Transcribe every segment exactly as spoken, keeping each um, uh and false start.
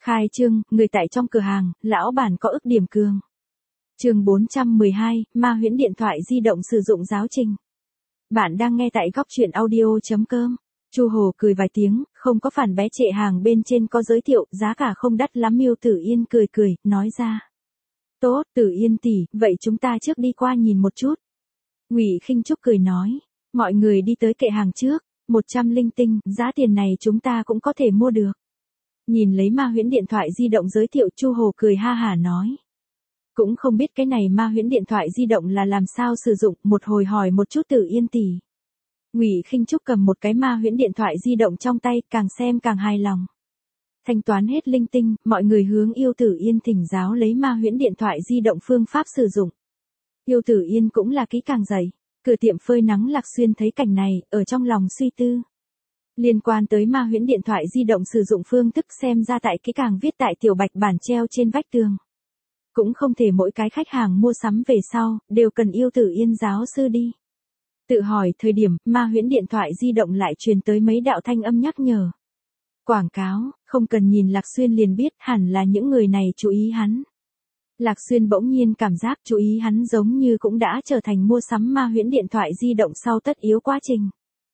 Khai trương, người tại trong cửa hàng, lão bản có ức điểm cường. Chương bốn trăm mười hai, ma huyễn điện thoại di động sử dụng giáo trình. Bạn đang nghe tại góc truyện audio chấm com. Chu Hồ cười vài tiếng, không có phản bé trệ hàng bên trên có giới thiệu, giá cả không đắt lắm. Miêu Tử Yên cười cười, nói ra. Tốt, Tử Yên tỷ, vậy chúng ta trước đi qua nhìn một chút. Ngụy Khinh Trúc cười nói, mọi người đi tới kệ hàng trước, một trăm linh tinh, giá tiền này chúng ta cũng có thể mua được. Nhìn lấy ma huyễn điện thoại di động giới thiệu, Chu Hồ cười ha hả nói. Cũng không biết cái này ma huyễn điện thoại di động là làm sao sử dụng, một hồi hỏi một chút Tử Yên tỷ. Ngụy Khinh Trúc cầm một cái ma huyễn điện thoại di động trong tay, càng xem càng hài lòng. Thanh toán hết linh tinh, mọi người hướng Yêu Tử Yên thỉnh giáo lấy ma huyễn điện thoại di động phương pháp sử dụng. Yêu Tử Yên cũng là kỹ càng dày. Cửa tiệm phơi nắng Lạc Xuyên thấy cảnh này, ở trong lòng suy tư. Liên quan tới ma huyễn điện thoại di động sử dụng phương thức xem ra tại kỹ càng viết tại tiểu bạch bản treo trên vách tường. Cũng không thể mỗi cái khách hàng mua sắm về sau, đều cần Yêu Tử Yên giáo sư đi. Tự hỏi thời điểm, ma huyễn điện thoại di động lại truyền tới mấy đạo thanh âm nhắc nhở. Quảng cáo, không cần nhìn Lạc Xuyên liền biết hẳn là những người này chú ý hắn. Lạc Xuyên bỗng nhiên cảm giác chú ý hắn giống như cũng đã trở thành mua sắm ma huyễn điện thoại di động sau tất yếu quá trình.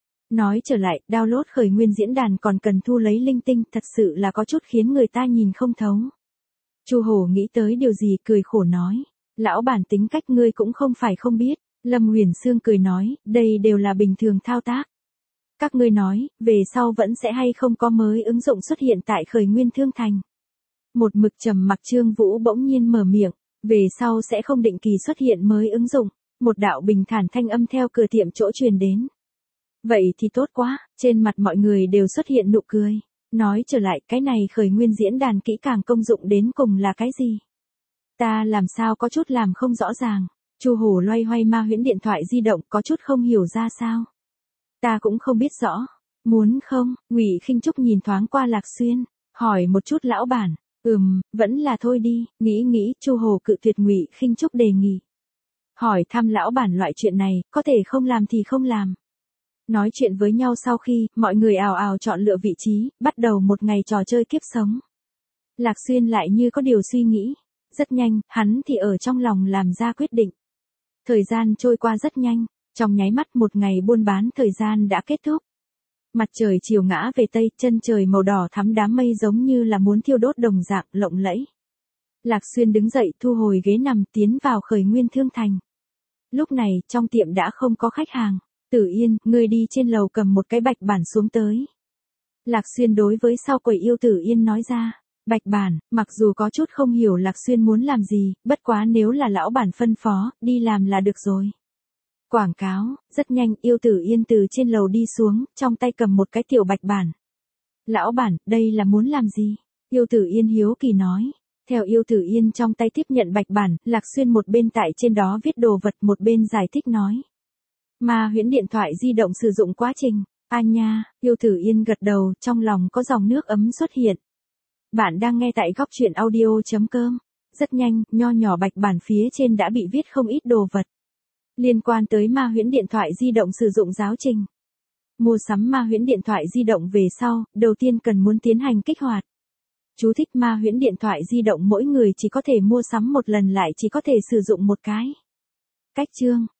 Nói trở lại, download khởi nguyên diễn đàn còn cần thu lấy linh tinh, thật sự là có chút khiến người ta nhìn không thấu. Chu Hổ nghĩ tới điều gì cười khổ nói, lão bản tính cách ngươi cũng không phải không biết. Lâm Huyền Sương cười nói, đây đều là bình thường thao tác. Các ngươi nói, về sau vẫn sẽ hay không có mới ứng dụng xuất hiện tại khởi nguyên thương thành. Một mực trầm mặc Trương Vũ bỗng nhiên mở miệng, về sau sẽ không định kỳ xuất hiện mới ứng dụng. Một đạo bình thản thanh âm theo cửa tiệm chỗ truyền đến. Vậy thì tốt quá, trên mặt mọi người đều xuất hiện nụ cười. Nói trở lại, cái này khởi nguyên diễn đàn kỹ càng công dụng đến cùng là cái gì? Ta làm sao có chút làm không rõ ràng. Chu Hổ loay hoay ma huyễn điện thoại di động, có chút không hiểu ra sao. Ta cũng không biết rõ. Muốn không? Ngụy Khinh Trúc nhìn thoáng qua Lạc Xuyên, hỏi một chút lão bản. Ừm, vẫn là thôi đi. Nghĩ nghĩ, Chu Hổ cự tuyệt Ngụy Khinh Trúc đề nghị. Hỏi thăm lão bản loại chuyện này, có thể không làm thì không làm. Nói chuyện với nhau sau khi, mọi người ào ào chọn lựa vị trí, bắt đầu một ngày trò chơi kiếp sống. Lạc Xuyên lại như có điều suy nghĩ. Rất nhanh, hắn thì ở trong lòng làm ra quyết định. Thời gian trôi qua rất nhanh, trong nháy mắt một ngày buôn bán thời gian đã kết thúc. Mặt trời chiều ngã về tây, chân trời màu đỏ thắm, đám mây giống như là muốn thiêu đốt đồng dạng lộng lẫy. Lạc Xuyên đứng dậy thu hồi ghế nằm tiến vào khởi nguyên thương thành. Lúc này, trong tiệm đã không có khách hàng. Tử Yên, ngươi đi trên lầu cầm một cái bạch bản xuống tới. Lạc Xuyên đối với sau quầy Yêu Tử Yên nói ra. Bạch bản, mặc dù có chút không hiểu Lạc Xuyên muốn làm gì, bất quá nếu là lão bản phân phó, đi làm là được rồi. Quảng cáo, rất nhanh Yêu Tử Yên từ trên lầu đi xuống, trong tay cầm một cái tiểu bạch bản. Lão bản, đây là muốn làm gì? Yêu Tử Yên hiếu kỳ nói. Theo Yêu Tử Yên trong tay tiếp nhận bạch bản, Lạc Xuyên một bên tại trên đó viết đồ vật, một bên giải thích nói. Ma huyễn điện thoại di động sử dụng quá trình. A nha, Yêu Tử Yên gật đầu, trong lòng có dòng nước ấm xuất hiện. Bạn đang nghe tại góc truyện audio chấm com. Rất nhanh, nho nhỏ bạch bản phía trên đã bị viết không ít đồ vật. Liên quan tới ma huyễn điện thoại di động sử dụng giáo trình. Mua sắm ma huyễn điện thoại di động về sau, đầu tiên cần muốn tiến hành kích hoạt. Chú thích ma huyễn điện thoại di động mỗi người chỉ có thể mua sắm một lần, lại chỉ có thể sử dụng một cái. Cách chương,